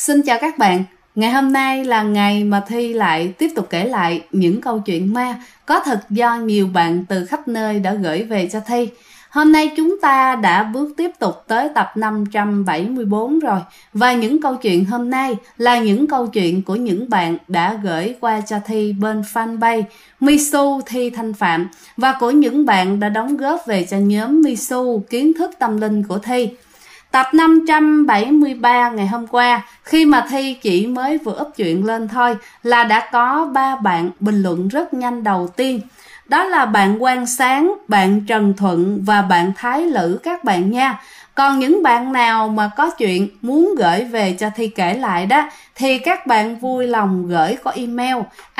Xin chào các bạn. Ngày hôm nay là ngày mà Thi lại tiếp tục kể lại những câu chuyện ma có thật do nhiều bạn từ khắp nơi đã gửi về cho Thi. Hôm nay chúng ta đã bước tiếp tục tới tập 574 rồi. Và những câu chuyện hôm nay là những câu chuyện của những bạn đã gửi qua cho Thi bên fanpage Misu Thi Thanh Phạm và của những bạn đã đóng góp về cho nhóm Misu Kiến thức tâm linh của Thi. Tập 573 ngày hôm qua, khi mà Thi chỉ mới vừa up chuyện lên thôi là đã có 3 bạn bình luận rất nhanh đầu tiên. Đó là bạn Quang Sáng, bạn Trần Thuận và bạn Thái Lữ các bạn nha. Còn những bạn nào mà có chuyện muốn gửi về cho Thi kể lại đó thì các bạn vui lòng gửi qua email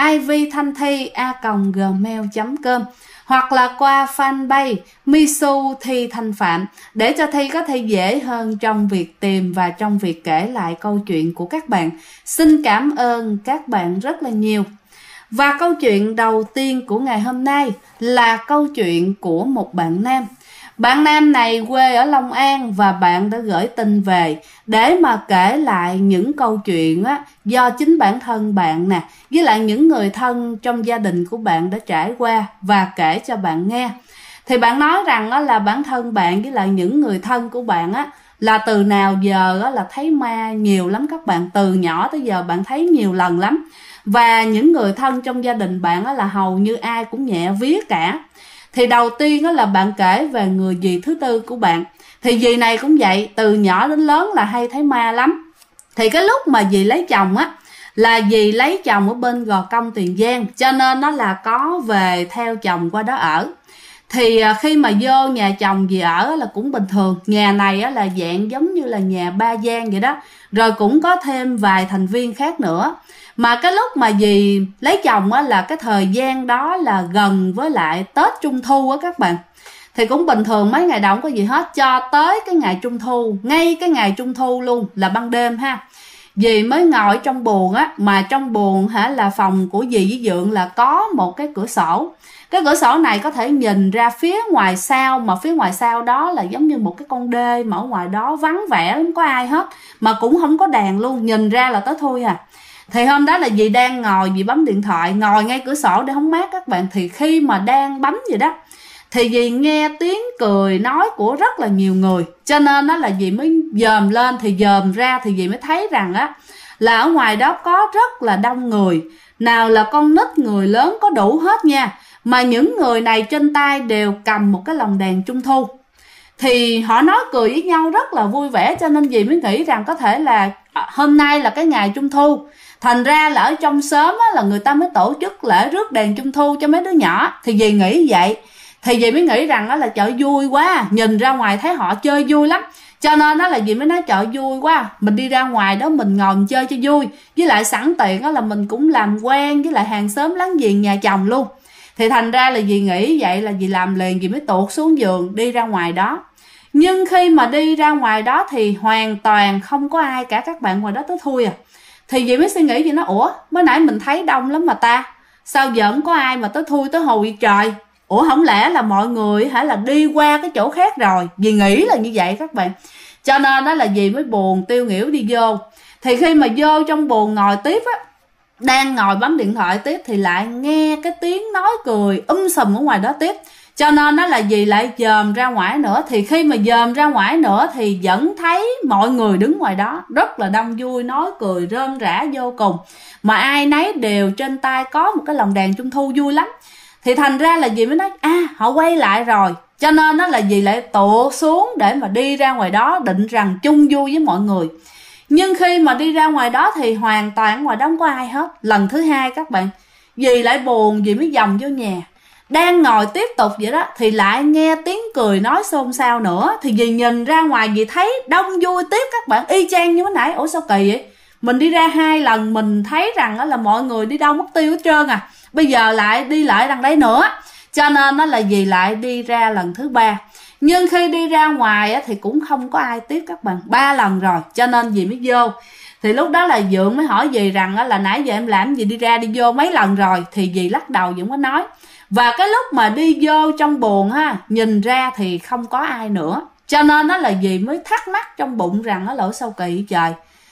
ivthanthi@gmail.com hoặc là qua fanpage Misu Thi Thanh Phạm để cho Thi có thể dễ hơn trong việc tìm và trong việc kể lại câu chuyện của các bạn. Xin cảm ơn các bạn rất là nhiều. Và câu chuyện đầu tiên của ngày hôm nay là câu chuyện của một bạn nam. Bạn nam này quê ở Long An và bạn đã gửi tin về để mà kể lại những câu chuyện do chính bản thân bạn nè, với lại những người thân trong gia đình của bạn đã trải qua và kể cho bạn nghe. Thì bạn nói rằng là bản thân bạn với lại những người thân của bạn là từ nào giờ là thấy ma nhiều lắm các bạn. Từ nhỏ tới giờ bạn thấy nhiều lần lắm. Và những người thân trong gia đình bạn là hầu như ai cũng nhẹ vía cả. Thì đầu tiên là bạn kể về người dì thứ tư của bạn. Thì dì này cũng vậy, từ nhỏ đến lớn là hay thấy ma lắm. Thì cái lúc mà dì lấy chồng là dì lấy chồng ở bên Gò Công, Tiền Giang, cho nên nó là có về theo chồng qua đó ở. Thì khi mà vô nhà chồng dì ở là cũng bình thường. Nhà này là dạng giống như là nhà ba gian vậy đó. Rồi cũng có thêm vài thành viên khác nữa. Mà cái lúc mà dì lấy chồng là cái thời gian đó là gần với lại Tết Trung Thu các bạn. Thì cũng bình thường, mấy ngày đầu không có gì hết cho tới cái ngày Trung Thu. Ngay cái ngày Trung Thu luôn là ban đêm ha. Dì mới ngồi trong buồng mà trong buồng là phòng của dì với Dượng là có một cái cửa sổ. Cái cửa sổ này có thể nhìn ra phía ngoài sau, mà phía ngoài sau đó là giống như một cái con đê mà ở ngoài đó vắng vẻ, không có ai hết, mà cũng không có đèn luôn, nhìn ra là tới thui à. Thì hôm đó là dì đang ngồi, dì bấm điện thoại, ngồi ngay cửa sổ để hóng mát các bạn. Thì khi mà đang bấm vậy đó thì dì nghe tiếng cười nói của rất là nhiều người, cho nên là dì mới dòm lên. Thì dòm ra thì dì mới thấy rằng là ở ngoài đó có rất là đông người, nào là con nít người lớn có đủ hết nha. Mà những người này trên tay đều cầm một cái lồng đèn Trung Thu. Thì họ nói cười với nhau rất là vui vẻ, cho nên dì mới nghĩ rằng có thể là hôm nay là cái ngày Trung Thu. Thành ra là ở trong xóm là người ta mới tổ chức lễ rước đèn Trung Thu cho mấy đứa nhỏ. Thì dì nghĩ vậy. Thì dì mới nghĩ rằng là trời vui quá, nhìn ra ngoài thấy họ chơi vui lắm. Cho nên là dì mới nói trời vui quá, mình đi ra ngoài đó mình ngồi mình chơi cho vui. Với lại sẵn tiện là mình cũng làm quen với lại hàng xóm láng giềng nhà chồng luôn. Thì thành ra là dì nghĩ vậy là dì làm liền, dì mới tuột xuống giường đi ra ngoài đó. Nhưng khi mà đi ra ngoài đó thì hoàn toàn không có ai cả các bạn, ngoài đó tới thui à. Thì dì mới suy nghĩ, dì nói ủa mới nãy mình thấy đông lắm mà ta, sao giờ không có ai mà tới thui tới hồi trời. Ủa không lẽ là mọi người là đi qua cái chỗ khác rồi. Dì nghĩ là như vậy các bạn. Cho nên đó là dì mới buồn tiêu nghỉu đi vô. Thì khi mà vô trong buồng ngồi tiếp đang ngồi bấm điện thoại tiếp thì lại nghe cái tiếng nói cười sùm ở ngoài đó tiếp. Cho nên đó là dì lại dòm ra ngoài nữa. Thì khi mà dòm ra ngoài nữa thì vẫn thấy mọi người đứng ngoài đó rất là đông vui, nói cười rơm rã vô cùng. Mà ai nấy đều trên tay có một cái lồng đèn Trung Thu vui lắm. Thì thành ra là dì mới nói họ quay lại rồi. Cho nên đó là dì lại tuột xuống để mà đi ra ngoài đó, định rằng chung vui với mọi người. Nhưng khi mà đi ra ngoài đó thì hoàn toàn ngoài đó không có ai hết. Lần thứ hai các bạn, dì lại buồn, dì mới vòng vô nhà. Đang ngồi tiếp tục vậy đó thì lại nghe tiếng cười nói xôn xao nữa. Thì dì nhìn ra ngoài dì thấy đông vui tiếp các bạn, y chang như mới nãy. Ủa sao kỳ vậy, mình đi ra 2 lần mình thấy rằng là mọi người đi đâu mất tiêu hết trơn à, bây giờ lại đi lại đằng đây nữa. Cho nên là dì lại đi ra lần thứ 3. Nhưng khi đi ra ngoài thì cũng không có ai tiếp các bạn, 3 lần rồi. Cho nên dì mới vô. Thì lúc đó là Dượng mới hỏi dì rằng là nãy giờ em làm gì đi ra đi vô mấy lần rồi. Thì dì lắc đầu, Dượng có nói. Và cái lúc mà đi vô trong buồng nhìn ra thì không có ai nữa. Cho nên là dì mới thắc mắc trong bụng rằng là sao kỳ trời,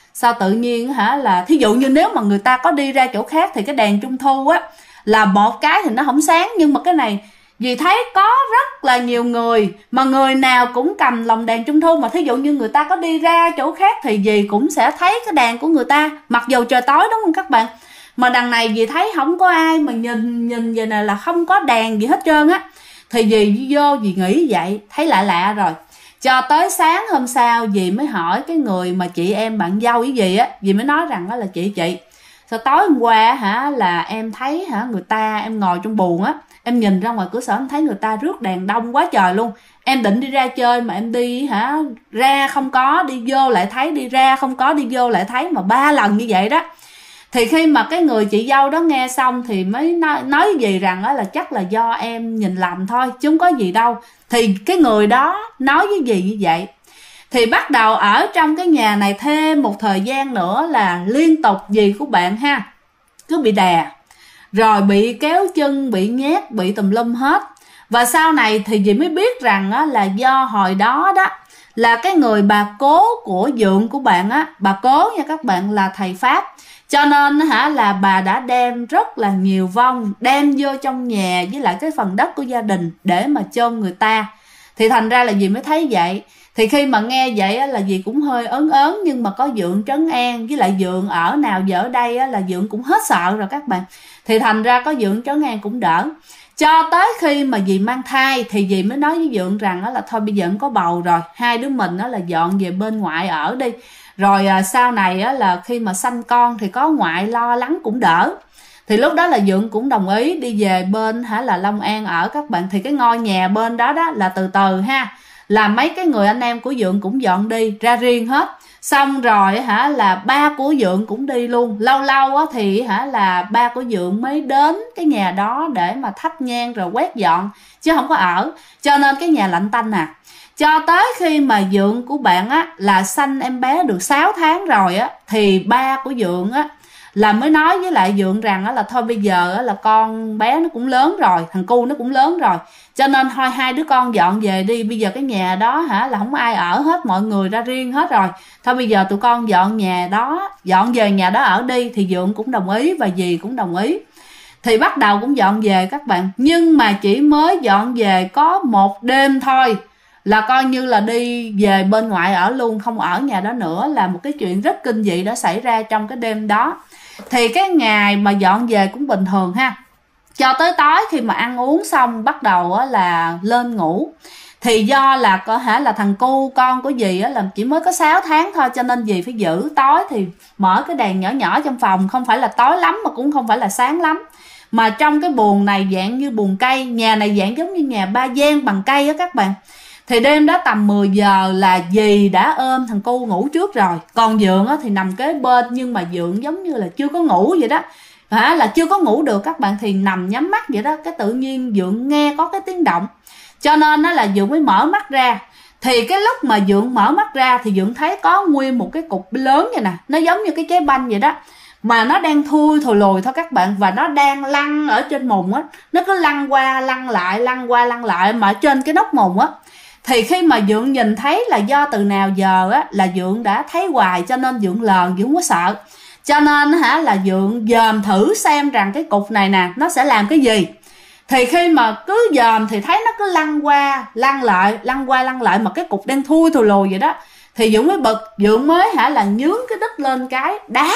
sao tự nhiên hả là thí dụ như nếu mà người ta có đi ra chỗ khác thì cái đèn trung thu á là một cái thì nó không sáng, nhưng mà cái này dì thấy có rất là nhiều người mà người nào cũng cầm lồng đèn trung thu, mà thí dụ như người ta có đi ra chỗ khác thì dì cũng sẽ thấy cái đèn của người ta mặc dù trời tối, đúng không các bạn? Mà đằng này dì thấy không có ai mà nhìn vậy này là không có đèn gì hết trơn á, thì dì vô dì nghĩ vậy thấy lạ lạ rồi. Cho tới sáng hôm sau dì mới hỏi cái người mà chị em bạn dâu với dì á, dì mới nói rằng đó là chị sao tối hôm qua hả là em thấy hả người ta, em ngồi trong buồng á, em nhìn ra ngoài cửa sổ em thấy người ta rước đèn đông quá trời luôn. Em định đi ra chơi mà em đi hả ra không có, đi vô lại thấy, đi ra không có, đi vô lại thấy, mà 3 lần như vậy đó. Thì khi mà cái người chị dâu đó nghe xong thì mới nói gì rằng đó là chắc là do em nhìn lầm thôi chứ không có gì đâu. Thì cái người đó nói với dì như vậy. Thì bắt đầu ở trong cái nhà này thêm một thời gian nữa là liên tục dì của bạn ha cứ bị đè, rồi bị kéo chân, bị nhét, bị tùm lum hết. Và sau này thì dì mới biết rằng á, là do hồi đó đó là cái người bà cố của dượng của bạn á, bà cố nha các bạn, là thầy Pháp, cho nên hả là bà đã đem rất là nhiều vong đem vô trong nhà với lại cái phần đất của gia đình để mà chôn người ta. Thì thành ra là dì mới thấy vậy. Thì khi mà nghe vậy á, là dì cũng hơi ớn, nhưng mà có dượng trấn an, với lại dượng ở nào giờ ở đây á, là dượng cũng hết sợ rồi các bạn. Thì thành ra có dượng trấn an cũng đỡ. Cho tới khi mà dì mang thai thì dì mới nói với dượng rằng đó là thôi bây giờ em có bầu rồi, hai đứa mình đó là dọn về bên ngoại ở đi, rồi sau này á, là khi mà sanh con thì có ngoại lo lắng cũng đỡ. Thì lúc đó là dượng cũng đồng ý đi về bên hả là Long An ở các bạn. Thì cái ngôi nhà bên đó đó là từ từ ha, là mấy cái người anh em của dượng cũng dọn đi ra riêng hết. Xong rồi hả là ba của dượng cũng đi luôn. Lâu lâu á thì hả là ba của dượng mới đến cái nhà đó để mà thắp nhang rồi quét dọn, chứ không có ở. Cho nên cái nhà lạnh tanh à. Cho tới khi mà dượng của bạn á là sanh em bé được 6 tháng rồi á, thì ba của dượng á là mới nói với lại dượng rằng á là thôi bây giờ á là con bé nó cũng lớn rồi, thằng cu nó cũng lớn rồi, cho nên thôi hai đứa con dọn về đi, bây giờ cái nhà đó hả là không ai ở hết, mọi người ra riêng hết rồi, thôi bây giờ tụi con dọn nhà đó, dọn về nhà đó ở đi. Thì dượng cũng đồng ý và dì cũng đồng ý. Thì bắt đầu cũng dọn về các bạn. Nhưng mà chỉ mới dọn về có một đêm thôi là coi như là đi về bên ngoại ở luôn, không ở nhà đó nữa. Là một cái chuyện rất kinh dị đã xảy ra trong cái đêm đó. Thì cái ngày mà dọn về cũng bình thường ha, cho tới tối khi mà ăn uống xong bắt đầu là lên ngủ. Thì do là có hả là thằng cu con của dì là chỉ mới có 6 tháng thôi, cho nên dì phải giữ tối thì mở cái đèn nhỏ nhỏ trong phòng, không phải là tối lắm mà cũng không phải là sáng lắm, mà trong cái buồng này dạng như buồng cây. Nhà này dạng giống như nhà ba gian bằng cây á các bạn. Thì đêm đó tầm 10 giờ là dì đã ôm thằng cu ngủ trước rồi, còn dượng thì nằm kế bên, nhưng mà dượng giống như là chưa có ngủ vậy đó, là chưa có ngủ được các bạn, thì nằm nhắm mắt vậy đó. Cái tự nhiên dượng nghe có cái tiếng động, cho nên là dượng mới mở mắt ra. Thì cái lúc mà dượng mở mắt ra thì dượng thấy có nguyên một cái cục lớn vậy nè, nó giống như cái trái banh vậy đó, mà nó đang thui thùi lùi thôi các bạn, và nó đang lăn ở trên mùng á, nó cứ lăn qua lăn lại, lăn qua lăn lại mà trên cái nóc mùng á. Thì khi mà dượng nhìn thấy là do từ nào giờ á là dượng đã thấy hoài, cho nên dượng lờn, dượng có sợ, cho nên là dượng dòm thử xem rằng cái cục này nè nó sẽ làm cái gì. Thì khi mà cứ dòm thì thấy nó cứ lăn qua lăn lại, lăn qua lăn lại mà cái cục đen thui thùi lùi vậy đó. Thì dượng mới bực, dượng mới là nhướng cái đít lên cái đá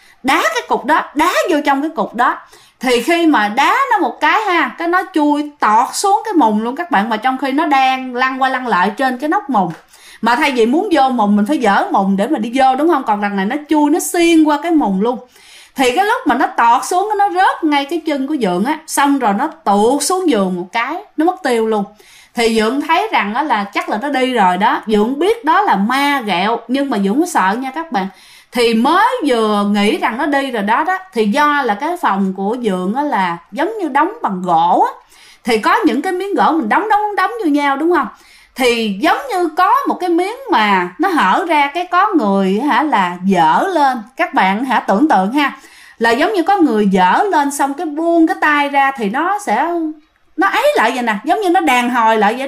cái cục đó, đá vô trong cái cục đó. Thì khi mà đá nó một cái ha, cái nó chui tọt xuống cái mùng luôn các bạn, mà trong khi nó đang lăn qua lăn lại trên cái nóc mùng. Mà thay vì muốn vô mùng mình phải dỡ mùng để mà đi vô, đúng không? Còn đằng này nó chui, nó xuyên qua cái mùng luôn. Thì cái lúc mà nó tọt xuống, nó rớt ngay cái chân của dượng á, xong rồi nó tuột xuống giường một cái, nó mất tiêu luôn. Thì dượng thấy rằng là chắc là nó đi rồi đó. Dượng biết đó là ma ghẹo, nhưng mà dượng có sợ nha các bạn. Thì mới vừa nghĩ rằng nó đi rồi đó thì do là cái phòng của dượng là giống như đóng bằng gỗ á, thì có những cái miếng gỗ mình đóng vô nhau, đúng không? Thì giống như có một cái miếng mà nó hở ra, cái có người là dở lên. Các bạn tưởng tượng ha, là giống như có người dở lên xong cái buông cái tay ra thì nó ấy lại vậy nè, giống như nó đàn hồi lại vậy đó.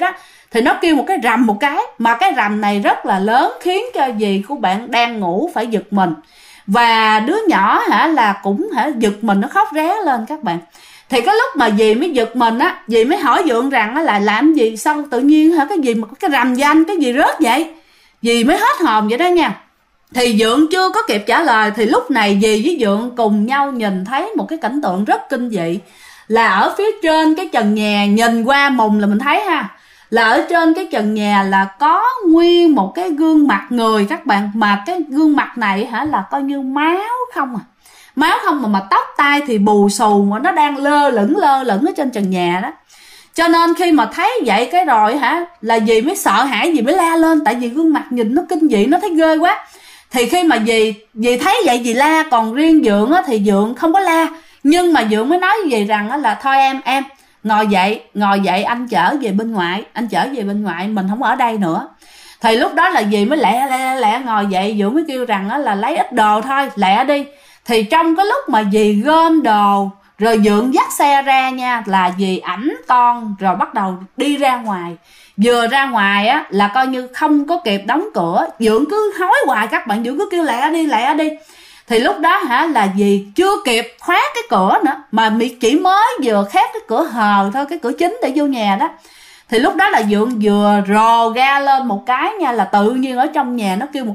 thì nó kêu một cái rầm một cái, mà cái rầm này rất là lớn, khiến cho dì của bạn đang ngủ phải giật mình. Và đứa nhỏ là cũng giật mình, nó khóc ré lên các bạn. Thì cái lúc mà dì mới giật mình á, dì mới hỏi Dượng rằng là làm gì, sao tự nhiên cái gì mà cái rầm danh, cái gì rớt vậy? Dì mới hết hồn vậy đó nha. Thì Dượng chưa có kịp trả lời thì lúc này dì với Dượng cùng nhau nhìn thấy một cái cảnh tượng rất kinh dị. Là ở phía trên cái trần nhà, nhìn qua mùng là mình thấy là ở trên cái trần nhà là có nguyên một cái gương mặt người các bạn. Mà cái gương mặt này là coi như máu không máu không, mà tóc tai thì bù xù, mà nó đang lơ lửng ở trên trần nhà đó. Cho nên khi mà thấy vậy cái rồi là dì mới sợ hãi, dì mới la lên, tại vì gương mặt nhìn nó kinh dị, nó thấy ghê quá. Thì khi mà dì thấy vậy dì la, còn riêng Dượng thì Dượng không có la. Nhưng mà Dượng mới nói với dì rằng là thôi em ngồi dậy, anh chở về bên ngoại, mình không ở đây nữa. Thì lúc đó là dì mới lẹ ngồi dậy. Dượng mới kêu rằng là lấy ít đồ thôi, lẹ đi. Thì trong cái lúc mà dì gom đồ rồi Dượng dắt xe ra nha, là dì ảnh con rồi bắt đầu đi ra ngoài. Vừa ra ngoài là coi như không có kịp đóng cửa, Dượng cứ hối hoài các bạn, Dượng cứ kêu lẹ đi. Thì lúc đó là dì chưa kịp khóa cái cửa nữa, mà chỉ mới vừa khép cái cửa hờ thôi, cái cửa chính để vô nhà đó. Thì lúc đó là Dượng vừa rồ ga lên một cái nha, là tự nhiên ở trong nhà nó kêu một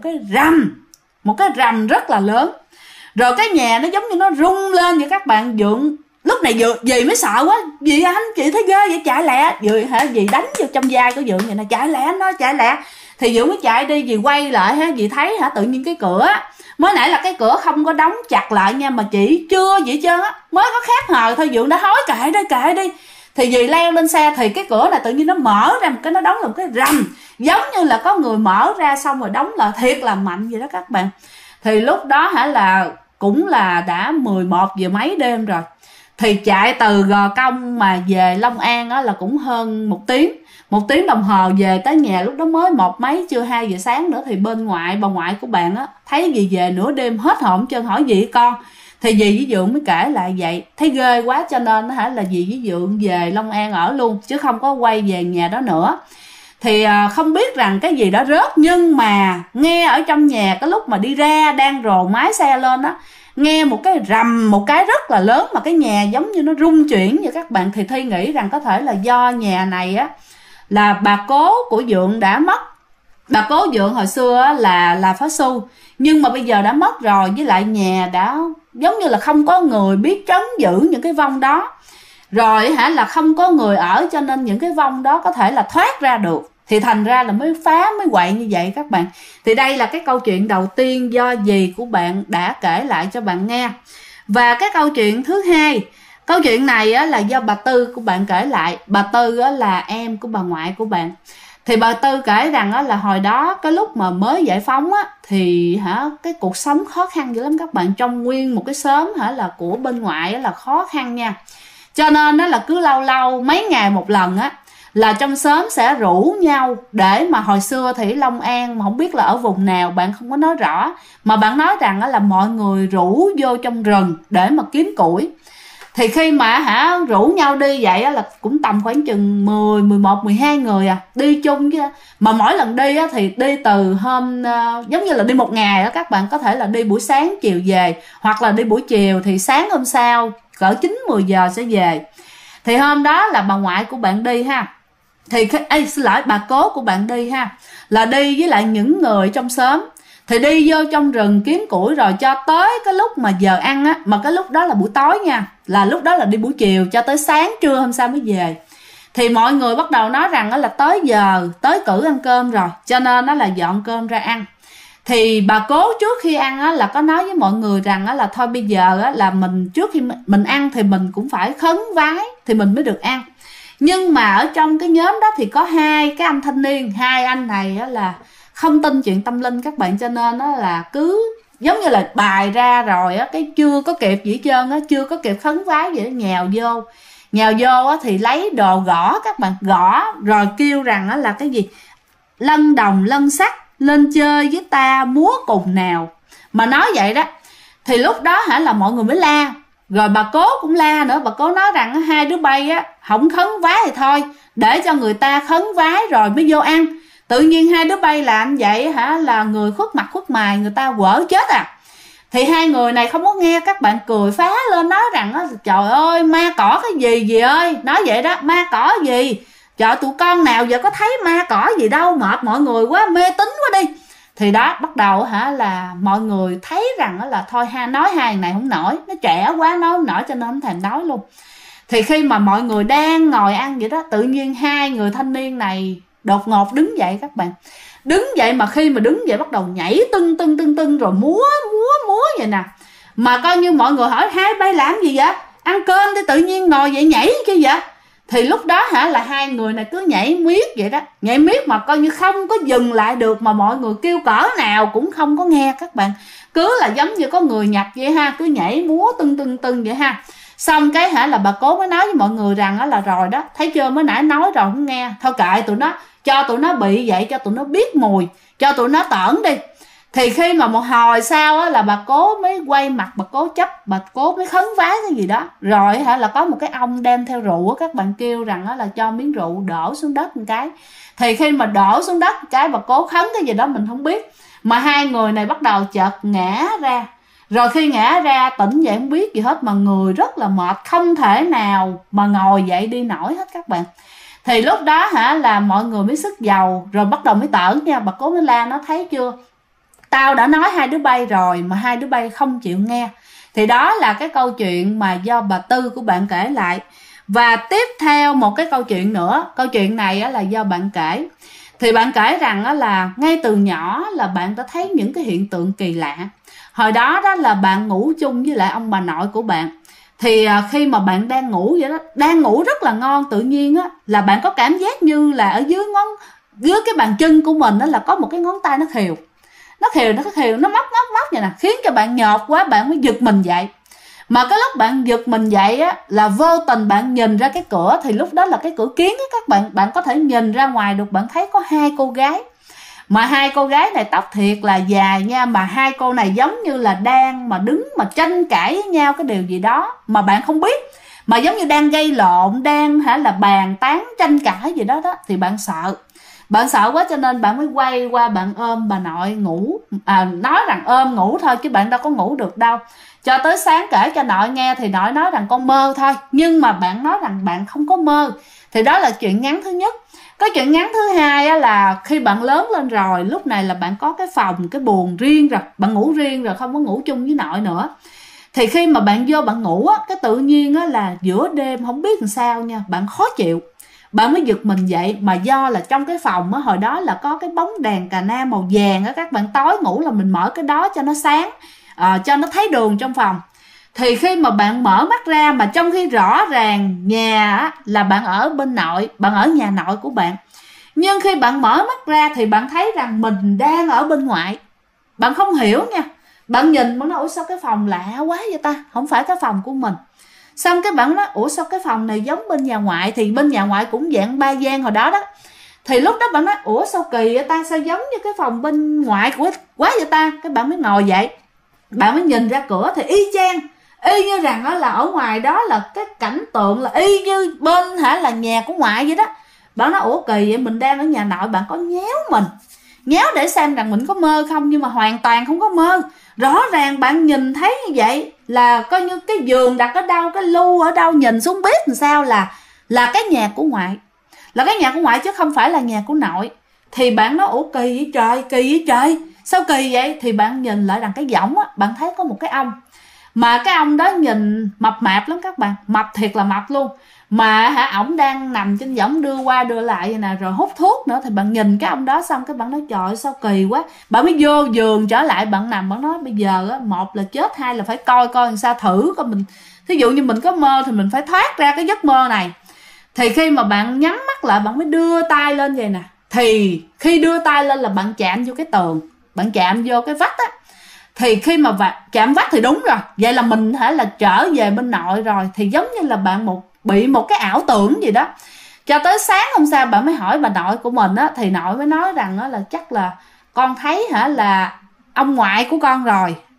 cái rầm rất là lớn. Rồi cái nhà nó giống như nó rung lên vậy các bạn. Dượng lúc này dì mới sợ quá, dì anh chị thấy ghê vậy, chạy lẹ. Dì đánh vô trong vai của Dượng vậy nè, chạy lẹ. Thì Dượng mới chạy đi, dì quay lại dì thấy tự nhiên cái cửa mới nãy là cái cửa không có đóng chặt lại nha, mà chỉ chưa vậy trơn mới có khép hờ thôi. Dượng đã hối kệ đi. Thì dì leo lên xe thì cái cửa này tự nhiên nó mở ra một cái, nó đóng là một cái rầm, giống như là có người mở ra xong rồi đóng lại thiệt là mạnh vậy đó các bạn. Thì lúc đó là cũng là đã 11 giờ mấy đêm rồi. Thì chạy từ Gò Công mà về Long An là cũng hơn 1 tiếng đồng hồ. Về tới nhà lúc đó mới 1 mấy, chưa 2 giờ sáng nữa. Thì bên ngoại, bà ngoại của bạn thấy dì về nửa đêm hết hồn trơn, hỏi dì con. Thì dì với Dượng mới kể lại vậy, thấy ghê quá cho nên là dì với Dượng về Long An ở luôn, chứ không có quay về nhà đó nữa. Thì không biết rằng cái gì đã rớt, nhưng mà nghe ở trong nhà cái lúc mà đi ra đang rồ máy xe lên nghe một cái rầm một cái rất là lớn, mà cái nhà giống như nó rung chuyển vậy các bạn. Thì Thi nghĩ rằng có thể là do nhà này là bà cố của Dượng đã mất. Bà cố Dượng hồi xưa là phó su, nhưng mà bây giờ đã mất rồi, với lại nhà đã giống như là không có người biết trấn giữ những cái vong đó rồi là không có người ở, cho nên những cái vong đó có thể là thoát ra được. Thì thành ra là mới phá, mới quậy như vậy các bạn. Thì đây là cái câu chuyện đầu tiên do dì của bạn đã kể lại cho bạn nghe. Và cái câu chuyện thứ hai, câu chuyện này là do bà Tư của bạn kể lại. Bà Tư là em của bà ngoại của bạn. Thì bà Tư kể rằng là hồi đó cái lúc mà mới giải phóng thì cái cuộc sống khó khăn dữ lắm các bạn. Trong nguyên một cái xóm là của bên ngoại là khó khăn nha. Cho nên là cứ lâu lâu mấy ngày một lần là trong xóm sẽ rủ nhau để mà hồi xưa thì Long An, mà không biết là ở vùng nào bạn không có nói rõ, mà bạn nói rằng là mọi người rủ vô trong rừng để mà kiếm củi. Thì khi mà rủ nhau đi vậy là cũng tầm khoảng chừng 10, 11, 12 người đi chung chứ. Mà mỗi lần đi thì đi từ hôm giống như là đi một ngày các bạn, có thể là đi buổi sáng chiều về, hoặc là đi buổi chiều thì sáng hôm sau cỡ 9, 10 giờ sẽ về. Thì hôm đó là bà ngoại của bạn đi thì xin lỗi, bà cố của bạn đi là đi với lại những người trong xóm. Thì đi vô trong rừng kiếm củi rồi cho tới cái lúc mà giờ ăn mà cái lúc đó là buổi tối nha, là lúc đó là đi buổi chiều cho tới sáng trưa hôm sau mới về. Thì mọi người bắt đầu nói rằng là tới giờ tới cử ăn cơm rồi, cho nên là dọn cơm ra ăn. Thì bà cố trước khi ăn là có nói với mọi người rằng là thôi bây giờ là mình trước khi mình ăn thì mình cũng phải khấn vái thì mình mới được ăn. Nhưng mà ở trong cái nhóm đó thì có 2 cái anh thanh niên, 2 anh này là không tin chuyện tâm linh các bạn, cho nên là cứ giống như là bài ra rồi cái chưa có kịp gì hết trơn chưa có kịp khấn vái vậy nhào vô thì lấy đồ gõ các bạn, gõ rồi kêu rằng là cái gì lân đồng lân sắt lên chơi với ta múa cùng nào, mà nói vậy đó. Thì lúc đó là mọi người mới la, Rồi bà cố cũng la nữa, bà cố nói rằng hai đứa bay á không khấn vái thì thôi, để cho người ta khấn vái rồi mới vô ăn. Tự nhiên hai đứa bay làm vậy hả, là người khuất mặt khuất mày, người ta quở chết à. Thì hai người này không có nghe, các bạn cười phá lên nói rằng á, trời ơi ma cỏ cái gì dì ơi, nói vậy đó, ma cỏ gì, trời tụi con nào giờ có thấy ma cỏ gì đâu, mệt mọi người quá, mê tín quá đi. Thì đó bắt đầu hả là mọi người thấy rằng là thôi ha, nói hai này không nổi, nó trẻ quá nói không nổi cho nên không thèm nói luôn. Thì khi mà mọi người đang ngồi ăn vậy đó, tự nhiên hai người thanh niên này đột ngột đứng dậy các bạn. Đứng dậy mà khi mà đứng dậy bắt đầu nhảy tưng tưng tưng tưng rồi múa vậy nè. Mà coi như mọi người hỏi hai bay làm gì vậy, ăn cơm thì tự nhiên ngồi vậy nhảy chứ vậy. Thì lúc đó hả là hai người này cứ nhảy miết vậy đó, nhảy miết mà coi như không có dừng lại được, mà mọi người kêu cỡ nào cũng không có nghe các bạn. Cứ là giống như có người nhập vậy ha, cứ nhảy múa tưng tưng tưng vậy ha. Xong cái hả là bà cố mới nói với mọi người rằng là rồi đó, thấy chưa, mới nãy nói rồi không nghe, thôi kệ tụi nó, cho tụi nó bị vậy, cho tụi nó biết mùi, cho tụi nó tởn đi. Thì khi mà một hồi sau á, là bà cố mới quay mặt, bà cố chấp, bà cố mới khấn vái cái gì đó. Rồi hả là có một cái ông đem theo rượu á, các bạn kêu rằng á, là cho miếng rượu đổ xuống đất một cái. Thì khi mà đổ xuống đất một cái, bà cố khấn cái gì đó mình không biết, mà hai người này bắt đầu chợt ngã ra. Rồi khi ngã ra tỉnh dậy không biết gì hết, mà người rất là mệt, không thể nào mà ngồi dậy đi nổi hết các bạn. Thì lúc đó hả là mọi người mới sức dầu, rồi bắt đầu mới tởn nha. Bà cố mới la nó, thấy chưa, tao đã nói hai đứa bay rồi mà hai đứa bay không chịu nghe. Thì đó là cái câu chuyện mà do bà Tư của bạn kể lại. Và tiếp theo một cái câu chuyện nữa, câu chuyện này là do bạn kể. Thì bạn kể rằng là ngay từ nhỏ là bạn đã thấy những cái hiện tượng kỳ lạ. Hồi đó đó là bạn ngủ chung với lại ông bà nội của bạn. Thì khi mà bạn đang ngủ vậy đó, đang ngủ rất là ngon, tự nhiên á là bạn có cảm giác như là ở dưới cái bàn chân của mình đó là có một cái ngón tay nó khều. Nó khều, nó móc vậy nè, khiến cho bạn nhột quá, bạn mới giật mình dậy. Mà cái lúc bạn giật mình dậy á là vô tình bạn nhìn ra cái cửa, thì lúc đó là cái cửa kiến á các bạn có thể nhìn ra ngoài được, bạn thấy có hai cô gái. Mà hai cô gái này tóc thiệt là dài nha, mà hai cô này giống như là đang mà đứng mà tranh cãi với nhau cái điều gì đó mà bạn không biết, mà giống như đang gây lộn, đang hả là bàn tán tranh cãi gì đó đó. Thì bạn sợ quá cho nên bạn mới quay qua bạn ôm bà nội ngủ, nói rằng ôm ngủ thôi chứ bạn đâu có ngủ được đâu. Cho tới sáng kể cho nội nghe thì nội nói rằng con mơ thôi, nhưng mà bạn nói rằng bạn không có mơ. Thì đó là chuyện ngắn thứ nhất. Cái chuyện ngắn thứ hai á, là khi bạn lớn lên rồi, lúc này là bạn có cái phòng, cái buồng riêng rồi, bạn ngủ riêng rồi, không có ngủ chung với nội nữa. Thì khi mà bạn vô bạn ngủ á, cái tự nhiên á, là giữa đêm không biết làm sao nha, bạn khó chịu, bạn mới giật mình dậy. Mà do là trong cái phòng á, hồi đó là có cái bóng đèn cà na màu vàng á, các bạn tối ngủ là mình mở cái đó cho nó sáng, cho nó thấy đường trong phòng. Thì khi mà bạn mở mắt ra, mà trong khi rõ ràng nhà á, là bạn ở bên nội, bạn ở nhà nội của bạn, nhưng khi bạn mở mắt ra thì bạn thấy rằng mình đang ở bên ngoại. Bạn không hiểu nha, bạn nhìn bạn nói ủa sao cái phòng lạ quá vậy ta, không phải cái phòng của mình. Xong cái bạn nói ủa sao cái phòng này giống bên nhà ngoại, thì bên nhà ngoại cũng dạng 3 gian hồi đó đó. Thì lúc đó bạn nói ủa sao kỳ vậy ta, sao giống như cái phòng bên ngoại của quá vậy ta. Cái bạn mới ngồi dậy, bạn mới nhìn ra cửa thì y chang, y như rằng đó là ở ngoài đó là cái cảnh tượng là y như bên hả là nhà của ngoại vậy đó. Bạn nói ủa kỳ vậy, mình đang ở nhà nội, bạn có nhéo để xem rằng mình có mơ không, nhưng mà hoàn toàn không có mơ. Rõ ràng bạn nhìn thấy như vậy là coi như cái giường đặt ở đâu, cái lu ở đâu, nhìn xuống biết làm sao là cái nhà của ngoại, là cái nhà của ngoại chứ không phải là nhà của nội. Thì bạn nói ủa kỳ vậy trời, sao kỳ vậy. Thì bạn nhìn lại đằng cái võng á, bạn thấy có một cái ông, mà cái ông đó nhìn mập mạp lắm các bạn, mập thiệt là mập luôn. Mà ổng đang nằm trên võng đưa qua đưa lại vậy nè, rồi hút thuốc nữa. Thì bạn nhìn cái ông đó xong cái bạn nói trời ơi sao kỳ quá. Bạn mới vô giường trở lại, bạn nằm, bạn nói bây giờ á, một là chết, hai là phải coi làm sao thử coi mình, thí dụ như mình có mơ thì mình phải thoát ra cái giấc mơ này. Thì khi mà bạn nhắm mắt lại, bạn mới đưa tay lên vậy nè. Thì khi đưa tay lên là bạn chạm vô cái tường, bạn chạm vô cái vách á. Thì khi mà chạm vách thì đúng rồi, vậy là mình là trở về bên nội rồi. Thì giống như là bạn bị một cái ảo tưởng gì đó. Cho tới sáng hôm sau bạn mới hỏi bà nội của mình á, thì nội mới nói rằng là chắc là con thấy là ông ngoại của con rồi.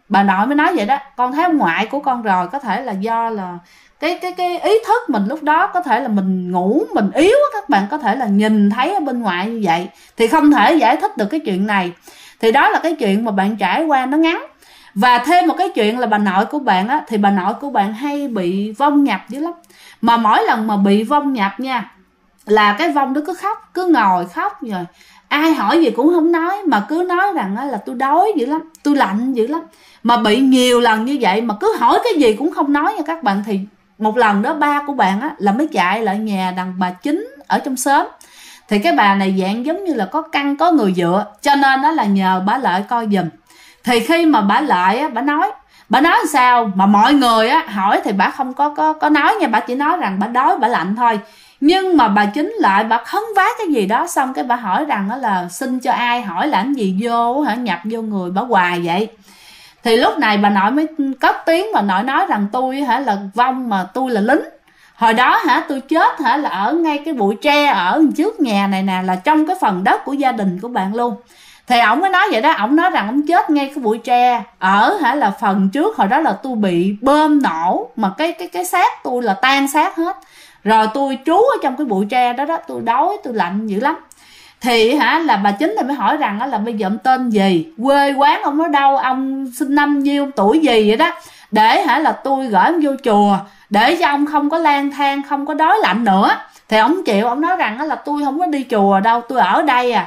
bà nội mới nói vậy đó, con thấy ông ngoại của con rồi, có thể là do là cái ý thức mình lúc đó, có thể là mình ngủ mình yếu, các bạn có thể là nhìn thấy ở bên ngoài như vậy, thì không thể giải thích được cái chuyện này. Thì đó là cái chuyện mà bạn trải qua nó ngắn. Và thêm một cái chuyện là bà nội của bạn á, thì bà nội của bạn hay bị vong nhập dữ lắm. Mà mỗi lần mà bị vong nhập nha, là cái vong đó cứ khóc, cứ ngồi khóc, rồi ai hỏi gì cũng không nói, mà cứ nói rằng á là tôi đói dữ lắm, tôi lạnh dữ lắm. Mà bị nhiều lần như vậy mà cứ hỏi cái gì cũng không nói nha các bạn. Thì một lần đó ba của bạn á là mới chạy lại nhà đàn bà chính ở trong xóm. Thì cái bà này dạng giống như là có căn có người dựa, cho nên đó là nhờ bà Lợi coi giùm. Thì khi mà bà Lợi á, bà nói sao mà mọi người á hỏi thì bà không có nói nha, bà chỉ nói rằng bà đói bà lạnh thôi. Nhưng mà bà chính lại bà khấn vái cái gì đó, xong cái bà hỏi rằng đó là xin cho ai, hỏi làm gì vô hả, nhập vô người bà hoài vậy. Thì lúc này bà nội mới cất tiếng, bà nội nói rằng tôi hả là vong, mà tôi là lính. Hồi đó hả tôi chết hả là ở ngay cái bụi tre ở trước nhà này nè, là trong cái phần đất của gia đình của bạn luôn. Thì ổng mới nói vậy đó, ổng nói rằng ổng chết ngay cái bụi tre ở hả là phần trước. Hồi đó là tôi bị bom nổ mà cái xác tôi là tan xác hết, rồi tôi trú ở trong cái bụi tre đó đó, tôi đói tôi lạnh dữ lắm. Thì hả là bà chính thì mới hỏi rằng là bây giờ ông tên gì, quê quán ông ở đâu, ông sinh năm nhiêu, tuổi gì vậy đó, để hả là tôi gửi ông vô chùa để cho ông không có lang thang, không có đói lạnh nữa. Thì ông chịu, ông nói rằng là tôi không có đi chùa đâu, tôi ở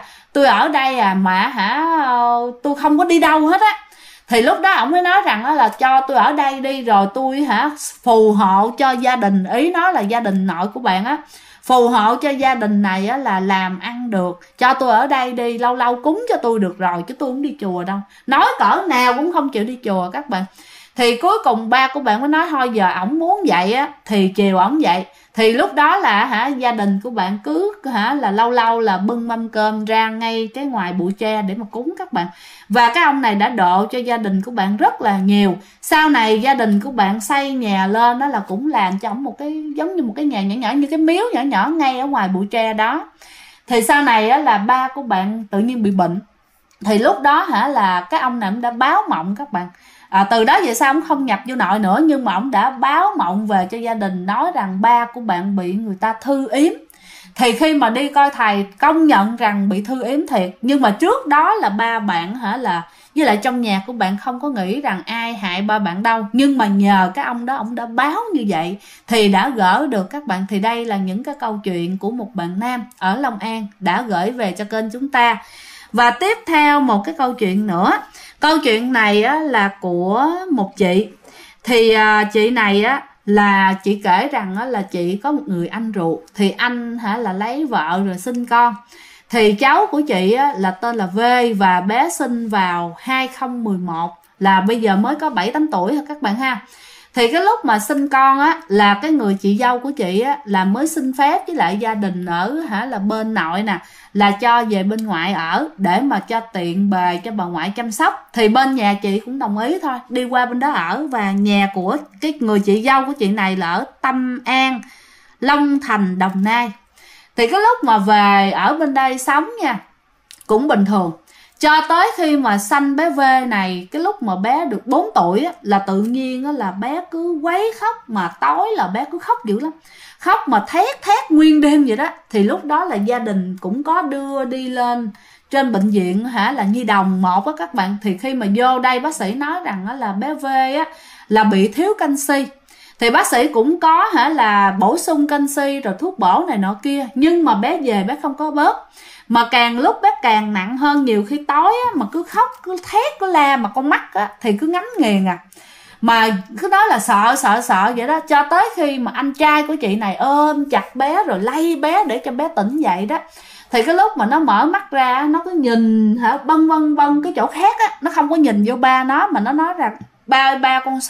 đây à, mà hả tôi không có đi đâu hết á. Thì lúc đó ông mới nói rằng là cho tôi ở đây đi, rồi tôi hả phù hộ cho gia đình, ý nói là gia đình nội của bạn á, phù hộ cho gia đình này á là làm ăn được, cho tôi ở đây đi, lâu lâu cúng cho tôi được rồi, chứ tôi không đi chùa đâu. Nói cỡ nào cũng không chịu đi chùa các bạn. Thì cuối cùng ba của bạn mới nói thôi giờ ổng muốn vậy á thì chiều ổng vậy. Thì lúc đó là hả gia đình của bạn cứ hả là lâu lâu là bưng mâm cơm ra ngay cái ngoài bụi tre để mà cúng các bạn. Và cái ông này đã độ cho gia đình của bạn rất là nhiều. Sau này gia đình của bạn xây nhà lên đó là cũng làm cho ổng một cái giống như một cái nhà nhỏ nhỏ, như cái miếu nhỏ nhỏ ngay ở ngoài bụi tre đó. Thì sau này á là ba của bạn tự nhiên bị bệnh. Thì lúc đó hả là cái ông này đã báo mộng các bạn. Từ đó về sau ông không nhập vô nội nữa, nhưng mà ông đã báo mộng về cho gia đình, nói rằng ba của bạn bị người ta thư yếm. Thì khi mà đi coi thầy công nhận rằng bị thư yếm thiệt, nhưng mà trước đó là ba bạn hả là với lại trong nhà của bạn không có nghĩ rằng ai hại ba bạn đâu, nhưng mà nhờ cái ông đó, ông đã báo như vậy thì đã gỡ được các bạn. Thì đây là những cái câu chuyện của một bạn nam ở Long An đã gửi về cho kênh chúng ta. Và tiếp theo một cái câu chuyện nữa. Câu chuyện này á, là của một chị. Thì chị này á, là chị kể rằng á, là chị có một người anh ruột. Thì anh hả là lấy vợ rồi sinh con. Thì cháu của chị á, là tên là V, và bé sinh vào 2011, là bây giờ mới có 7-8 tuổi hả các bạn ha. Thì cái lúc mà sinh con á, là cái người chị dâu của chị á, là mới xin phép với lại gia đình ở hả là bên nội nè, là cho về bên ngoại ở để mà cho tiện bề cho bà ngoại chăm sóc. Thì bên nhà chị cũng đồng ý thôi, đi qua bên đó ở. Và nhà của cái người chị dâu của chị này là ở Tâm An, Long Thành, Đồng Nai. Thì cái lúc mà về ở bên đây sống nha, cũng bình thường. Cho tới khi mà sanh bé V này, cái lúc mà bé được 4 tuổi á, là tự nhiên á, là bé cứ quấy khóc, mà tối là bé cứ khóc dữ lắm. Khóc mà thét nguyên đêm vậy đó. Thì lúc đó là gia đình cũng có đưa đi lên trên bệnh viện hả là Nhi Đồng 1 á các bạn. Thì khi mà vô đây bác sĩ nói rằng á, là bé V á, là bị thiếu canxi. Thì bác sĩ cũng có hả là bổ sung canxi rồi thuốc bổ này nọ kia, nhưng mà bé về bé không có bớt, mà càng lúc bé càng nặng hơn. Nhiều khi tối á, mà cứ khóc cứ thét cứ la, mà con mắt á, thì cứ ngắm nghiền à, mà cứ nói là sợ vậy đó. Cho tới khi mà anh trai của chị này ôm chặt bé rồi lay bé để cho bé tỉnh dậy đó. Thì cái lúc mà nó mở mắt ra, nó cứ nhìn hả bâng cái chỗ khác á, nó không có nhìn vô ba nó, mà nó nói rằng ba con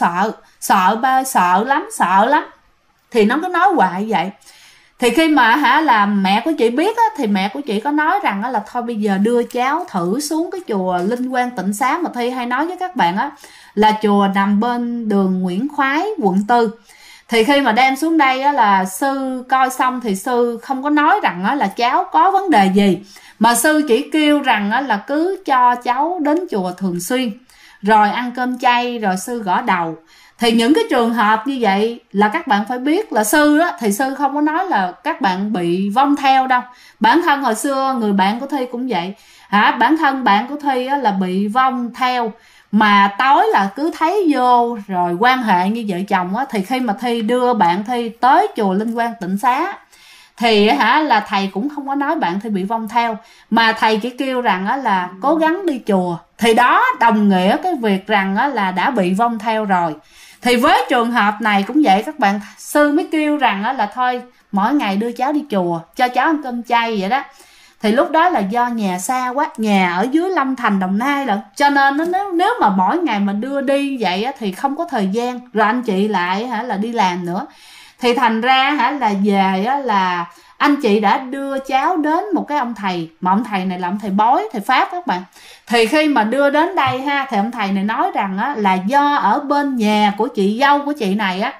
sợ ba, sợ lắm. Thì nó cứ nói hoài vậy. Thì khi mà hả là mẹ của chị biết á, thì mẹ của chị có nói rằng á, là thôi bây giờ đưa cháu thử xuống cái chùa Linh Quang Tịnh Xá mà Thi hay nói với các bạn á, là chùa nằm bên đường Nguyễn Khoái, quận 4. Thì khi mà đem xuống đây á, là sư coi xong thì sư không có nói rằng á, là cháu có vấn đề gì, mà sư chỉ kêu rằng á, là cứ cho cháu đến chùa thường xuyên, rồi ăn cơm chay, rồi sư gõ đầu. Thì những cái trường hợp như vậy là các bạn phải biết là sư đó, thì sư không có nói là các bạn bị vong theo đâu. Bản thân hồi xưa người bạn của Thi cũng vậy, bản thân bạn của Thi là bị vong theo, mà tối là cứ thấy vô rồi quan hệ như vợ chồng á. Thì khi mà Thi đưa bạn Thi tới chùa Linh Quang Tịnh Xá thì là thầy cũng không có nói bạn Thi bị vong theo, mà thầy chỉ kêu rằng là cố gắng đi chùa. Thì đó đồng nghĩa cái việc rằng là đã bị vong theo rồi. Thì với trường hợp này cũng vậy các bạn, sư mới kêu rằng là thôi mỗi ngày đưa cháu đi chùa, cho cháu ăn cơm chay vậy đó. Thì lúc đó là do nhà xa quá, nhà ở dưới Long Thành Đồng Nai lận, cho nên nếu mà mỗi ngày mà đưa đi vậy thì không có thời gian, rồi anh chị lại là đi làm nữa. Thì thành ra là về là anh chị đã đưa cháu đến một cái ông thầy, mà ông thầy này là ông thầy bói, thầy Pháp các bạn. Thì khi mà đưa đến đây thì ông thầy này nói rằng là do ở bên nhà của chị dâu của chị này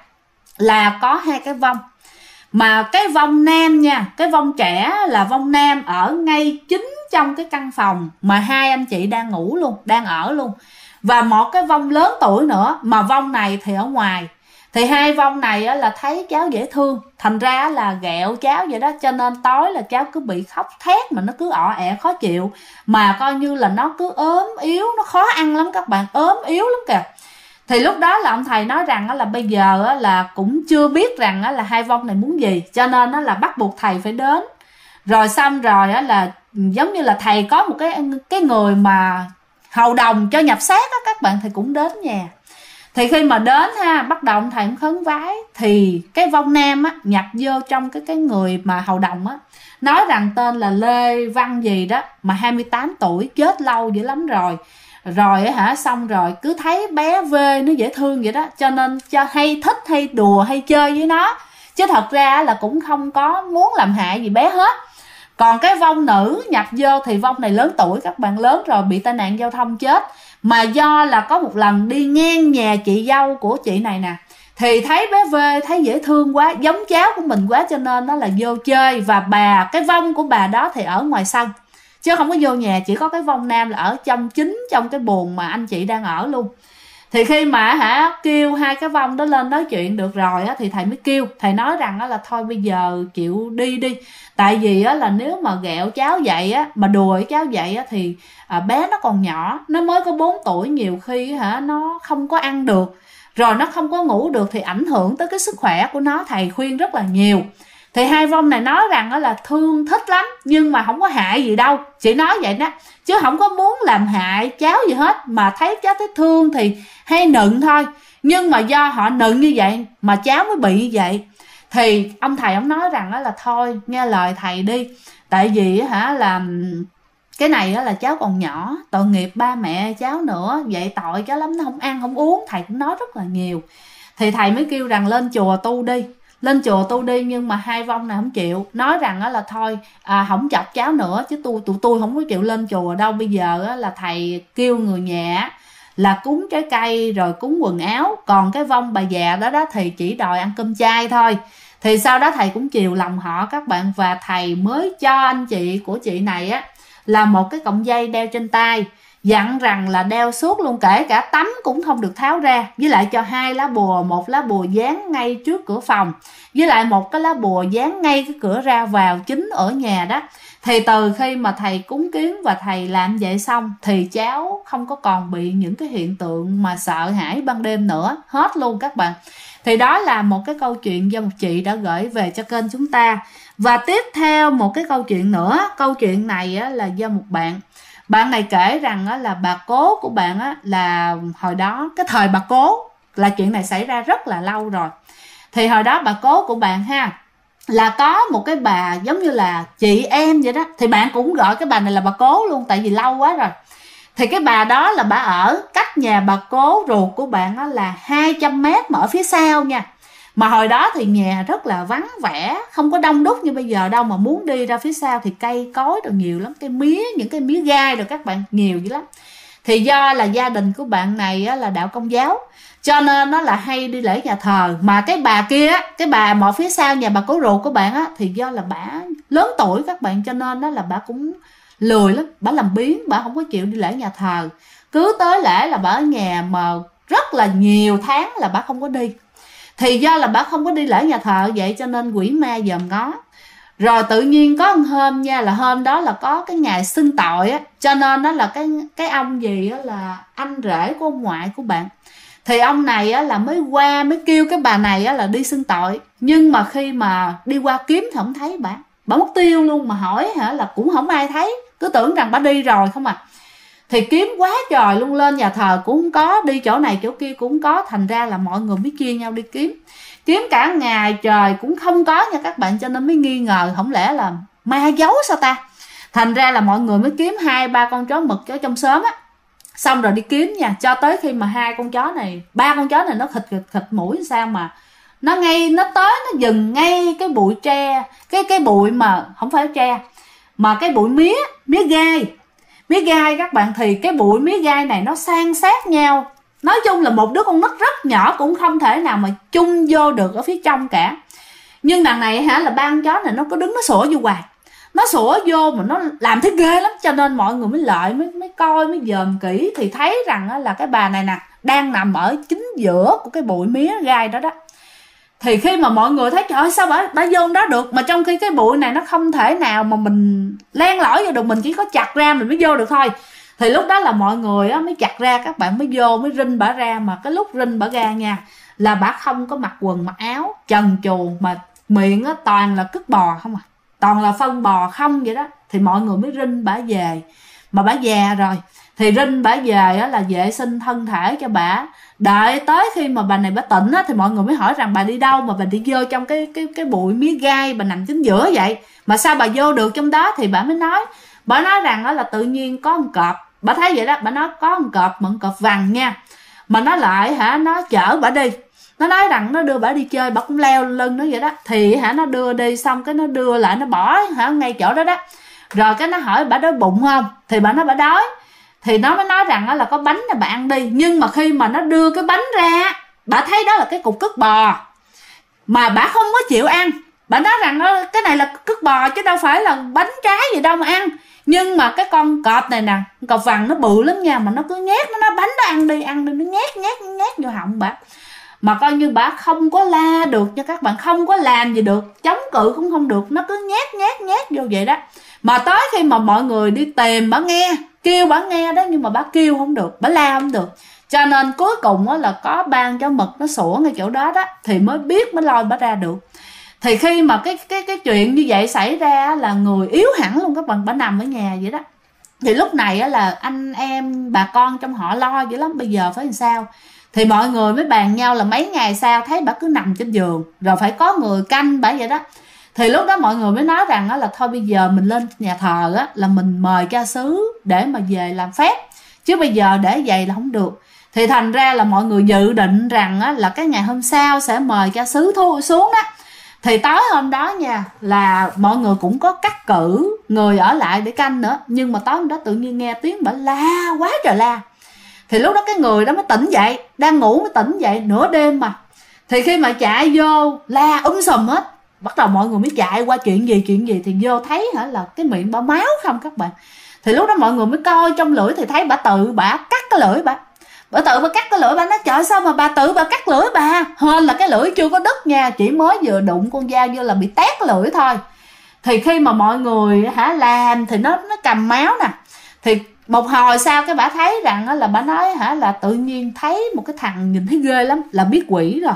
là có 2 cái vong. Mà cái vong nam nha, cái vong trẻ là vong nam ở ngay chính trong cái căn phòng mà 2 anh chị đang ngủ luôn, đang ở luôn. Và một cái vong lớn tuổi nữa, mà vong này thì ở ngoài. Thì 2 vong này là thấy cháu dễ thương, thành ra là ghẹo cháu vậy đó. Cho nên tối là cháu cứ bị khóc thét, mà nó cứ ọ ẹ khó chịu, mà coi như là nó cứ ốm yếu, nó khó ăn lắm các bạn, ốm yếu lắm kìa. Thì lúc đó là ông thầy nói rằng là bây giờ là cũng chưa biết rằng là 2 vong này muốn gì, cho nên là bắt buộc thầy phải đến. Rồi xong rồi là giống như là thầy có một cái người mà hầu đồng cho nhập xác các bạn, thì cũng đến nhà. Thì khi mà đến bắt đầu ông thầy cũng khấn vái, thì cái vong nam nhập vô trong cái người mà hầu đồng nói rằng tên là Lê Văn gì đó, mà 28 tuổi, chết lâu dữ lắm rồi. Rồi xong rồi cứ thấy bé vê nó dễ thương vậy đó, cho nên cho hay thích, hay đùa, hay chơi với nó, chứ thật ra là cũng không có muốn làm hại gì bé hết. Còn cái vong nữ nhập vô thì vong này lớn tuổi các bạn, lớn rồi, bị tai nạn giao thông chết. Mà do là có một lần đi ngang nhà chị dâu của chị này nè, thì thấy bé vê thấy dễ thương quá, giống cháu của mình quá, cho nên nó là vô chơi. Và cái vong của bà đó thì ở ngoài sân, chứ không có vô nhà, chỉ có cái vong nam là ở chính trong cái buồng mà anh chị đang ở luôn. Thì khi mà kêu 2 cái vong đó lên nói chuyện được rồi thì thầy mới kêu, thầy nói rằng là thôi bây giờ chịu đi. Tại vì là nếu mà ghẹo cháu vậy mà đùa với cháu vậy thì bé nó còn nhỏ, nó mới có 4 tuổi, nhiều khi nó không có ăn được, rồi nó không có ngủ được, thì ảnh hưởng tới cái sức khỏe của nó, thầy khuyên rất là nhiều. Thì 2 vong này nói rằng là thương thích lắm, nhưng mà không có hại gì đâu, chỉ nói vậy đó, chứ không có muốn làm hại cháu gì hết, mà thấy cháu thấy thương thì hay nựng thôi. Nhưng mà do họ nựng như vậy mà cháu mới bị như vậy. Thì ông thầy ông nói rằng là thôi nghe lời thầy đi, tại vì là cái này là cháu còn nhỏ, tội nghiệp ba mẹ cháu nữa, vậy tội cháu lắm, nó không ăn không uống. Thầy cũng nói rất là nhiều. Thì thầy mới kêu rằng lên chùa tu đi, lên chùa tu đi. Nhưng mà 2 vong này không chịu, nói rằng là thôi không chọc cháu nữa, chứ tụi tôi không có chịu lên chùa đâu. Bây giờ là thầy kêu người nhà là cúng trái cây rồi cúng quần áo, còn cái vong bà già đó thì chỉ đòi ăn cơm chay thôi. Thì sau đó thầy cũng chiều lòng họ các bạn, và thầy mới cho anh chị của chị này là một cái cọng dây đeo trên tay, dặn rằng là đeo suốt luôn, kể cả tắm cũng không được tháo ra. Với lại cho 2 lá bùa, một lá bùa dán ngay trước cửa phòng, với lại một cái lá bùa dán ngay cái cửa ra vào chính ở nhà đó. Thì từ khi mà thầy cúng kiến và thầy làm vậy xong thì cháu không có còn bị những cái hiện tượng mà sợ hãi ban đêm nữa, hết luôn các bạn. Thì đó là một cái câu chuyện do một chị đã gửi về cho kênh chúng ta. Và tiếp theo một cái câu chuyện nữa, câu chuyện này là do một bạn này kể rằng là bà cố của bạn là hồi đó, cái thời bà cố là chuyện này xảy ra rất là lâu rồi. Thì hồi đó bà cố của bạn là có một cái bà giống như là chị em vậy đó, thì bạn cũng gọi cái bà này là bà cố luôn, tại vì lâu quá rồi. Thì cái bà đó là bà ở cách nhà bà cố ruột của bạn là 200 mét mà ở phía sau nha. Mà hồi đó thì nhà rất là vắng vẻ, không có đông đúc như bây giờ đâu, mà muốn đi ra phía sau thì cây cối rồi nhiều lắm, cây mía, những cái mía gai rồi các bạn, nhiều dữ lắm. Thì do là gia đình của bạn này là đạo Công giáo, cho nên nó là hay đi lễ nhà thờ. Mà cái bà kia, cái bà mà phía sau nhà bà cố ruột của bạn thì do là bà lớn tuổi các bạn, cho nên đó là bà cũng lười lắm, bà làm biếng, bà không có chịu đi lễ nhà thờ. cứ tới lễ là bà ở nhà, mà rất là nhiều tháng là bà không có đi. Thì do là bà không có đi lễ nhà thờ vậy cho nên quỷ ma dòm ngó. Rồi tự nhiên có một hôm nha, là hôm đó là có cái ngày xưng tội á, cho nên đó là cái ông gì á là anh rể của ông ngoại của bạn. Thì ông này á là mới kêu cái bà này á là đi xưng tội. Nhưng mà khi mà đi qua kiếm thì không thấy bà mất tiêu luôn. Mà hỏi hả là cũng không ai thấy, cứ tưởng rằng bà đi rồi không à. Thì kiếm quá trời luôn, lên nhà thờ cũng không có, đi chỗ này chỗ kia cũng không có. Thành ra là mọi người mới chia nhau đi kiếm cả ngày trời cũng không có nha các bạn. Cho nên mới nghi ngờ không lẽ là ma giấu sao ta. Thành ra là mọi người mới kiếm 2-3 con chó mực ở trong xóm á, xong rồi đi kiếm nha, cho tới khi mà 3 con chó này nó khịt mũi sao mà nó tới nó dừng ngay cái bụi tre, cái bụi mà không phải tre mà cái bụi mía gai các bạn. Thì cái bụi mía gai này nó san sát nhau, nói chung là một đứa con nít rất nhỏ cũng không thể nào mà chung vô được ở phía trong cả. Nhưng đằng này hả là 3 con chó này nó có đứng nó sủa vô hoài, nó sủa vô mà nó làm thấy ghê lắm. Cho nên mọi người mới coi, mới dòm kỹ thì thấy rằng là cái bà này nè đang nằm ở chính giữa của cái bụi mía gai đó. Thì khi mà mọi người thấy trời ơi sao bà vô đó được, mà trong khi cái bụi này nó không thể nào mà mình len lỏi vô được, mình chỉ có chặt ra mình mới vô được thôi. Thì lúc đó là mọi người á mới chặt ra, các bạn mới vô mới rinh bả ra. Mà cái lúc rinh bả ra nha là bả không có mặc quần mặc áo, trần truồng, mà miệng á toàn là cứt bò không à, toàn là phân bò không vậy đó. Thì mọi người mới rinh bả về. Mà bả già rồi thì rinh bả về á là vệ sinh thân thể cho bả. Đợi tới khi mà bà này bả tỉnh á thì mọi người mới hỏi rằng bà đi đâu mà bà đi vô trong cái bụi mía gai, bà nằm chính giữa vậy mà sao bà vô được trong đó. Thì bà mới nói rằng đó là tự nhiên có con cọp, bà thấy vậy đó, bà nói có con cọp, mà con cọp vàng nha, mà nó lại nó chở bà đi. Nó nói rằng nó đưa bà đi chơi, bà cũng leo lưng nó vậy đó. Thì nó đưa đi xong cái nó đưa lại, nó bỏ ngay chỗ đó. Rồi cái nó hỏi bà đói bụng không, thì bà nói bà đói. Thì nó mới nói rằng là có bánh là bà ăn đi. Nhưng mà khi mà nó đưa cái bánh ra, bà thấy đó là cái cục cứt bò, mà bà không có chịu ăn. Bà nói rằng cái này là cứt bò chứ đâu phải là bánh trái gì đâu mà ăn. Nhưng mà cái con cọp này nè, cọp vàng nó bự lắm nha, mà nó cứ nhét, nó nói bánh đó ăn đi, nó nhét vô họng bà. Mà coi như bà không có la được nha các bạn, không có làm gì được, chống cự cũng không được, nó cứ nhét vô vậy đó. Mà tới khi mà mọi người đi tìm bà nghe, kêu bà nghe đó, nhưng mà bà kêu không được, bà la không được. Cho nên cuối cùng là có 3 con chó mực nó sủa ngay chỗ đó thì mới lôi bà ra được. Thì khi mà cái chuyện như vậy xảy ra là người yếu hẳn luôn các bạn, bà nằm ở nhà vậy đó. Thì lúc này là anh em bà con trong họ lo dữ lắm, bây giờ phải làm sao. Thì mọi người mới bàn nhau là mấy ngày sau thấy bà cứ nằm trên giường, rồi phải có người canh bà vậy đó. Thì lúc đó mọi người mới nói rằng là thôi bây giờ mình lên nhà thờ là mình mời cha xứ để mà về làm phép, chứ bây giờ để vậy là không được. Thì thành ra là mọi người dự định rằng là cái ngày hôm sau sẽ mời cha xứ xuống đó. Thì tối hôm đó nha là mọi người cũng có cắt cử người ở lại để canh nữa. Nhưng mà tối hôm đó tự nhiên nghe tiếng bà la quá trời la. Thì lúc đó cái người đó mới tỉnh dậy, đang ngủ mới tỉnh dậy nửa đêm mà. Thì khi mà chạy vô la sùm hết, bắt đầu mọi người mới chạy qua chuyện gì thì vô thấy là cái miệng bà máu không các bạn. Thì lúc đó mọi người mới coi trong lưỡi thì thấy bà cắt cái lưỡi bà cắt cái lưỡi. Bà nói trời sao mà bà cắt lưỡi bà, hên là cái lưỡi chưa có đứt nha, chỉ mới vừa đụng con dao vô là bị tét cái lưỡi thôi. Thì khi mà mọi người làm thì nó cầm máu nè. Thì một hồi sau cái bà thấy rằng là bà nói là tự nhiên thấy một cái thằng nhìn thấy ghê lắm, là biết quỷ rồi.